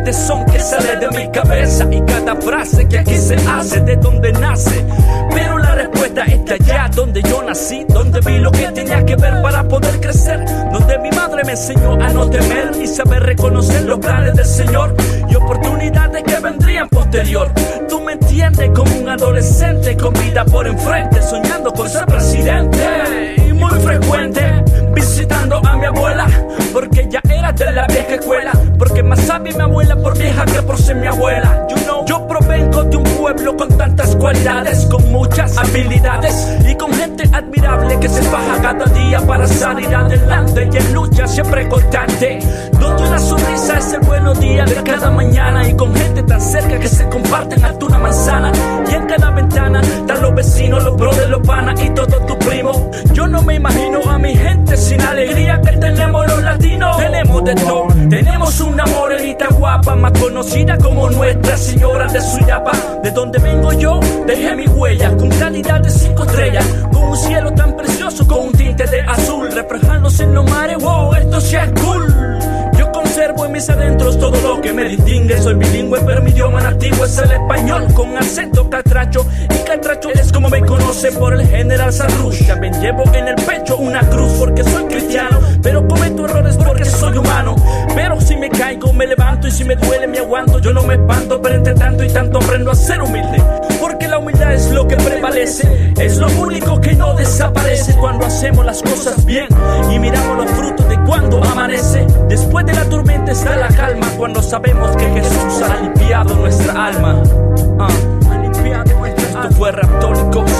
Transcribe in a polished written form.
de son que sale de mi cabeza y cada frase que aquí se hace de donde nace. Pero la respuesta está allá donde yo nací, donde vi lo que tenía que ver para poder crecer, donde mi madre me enseñó a no temer y saber reconocer los planes del Señor y oportunidades que vendrían posterior. Tú me entiendes, como un adolescente con vida por enfrente, soñando con ser presidente. Y muy frecuente visitando a mi abuela, porque ella era de la vieja escuela, porque más sabia mi abuela por vieja que por ser mi abuela. Yo provengo de un pueblo con tantas cualidades, con muchas habilidades y con gente admirable que se faja cada día para salir adelante y en lucha siempre constante, donde una sonrisa es el buenos días de cada mañana y con gente tan cerca que se comparten hasta una manzana, y en cada ventana están los vecinos, los brothers, los panas y todos tus primos. Yo no me imagino a mi gente sin alegría que tenemos los latinos. Tenemos de todo, tenemos una morenita guapa, más conocida como Nuestra Señora de Suyapa. De donde vengo yo, dejé mis huellas con calidad de 5 estrellas, con un cielo tan precioso, con un tinte de azul, reflejándose en los mares. Wow, esto sí es cool. Yo conservo en mis adentros todo lo que me distingue. Soy bilingüe, pero mi idioma nativo es el español, con acento catracho. Y catracho es como me conocen por el general Sarruch. También llevo en el pecho una cruz porque soy cristiano, pero cometo errores porque soy humano. Pero si me caigo me levanto y si me duele me aguanto. Yo no me espanto, pero entre tanto y tanto aprendo a ser humilde, porque la humildad es lo que prevalece, es lo único que no desaparece cuando hacemos las cosas bien y miramos los frutos de cuando amanece. Después de la tormenta está la calma, cuando sabemos que Jesús ha limpiado nuestra alma. Ha limpiado nuestra alma. Esto fue Raptónicos.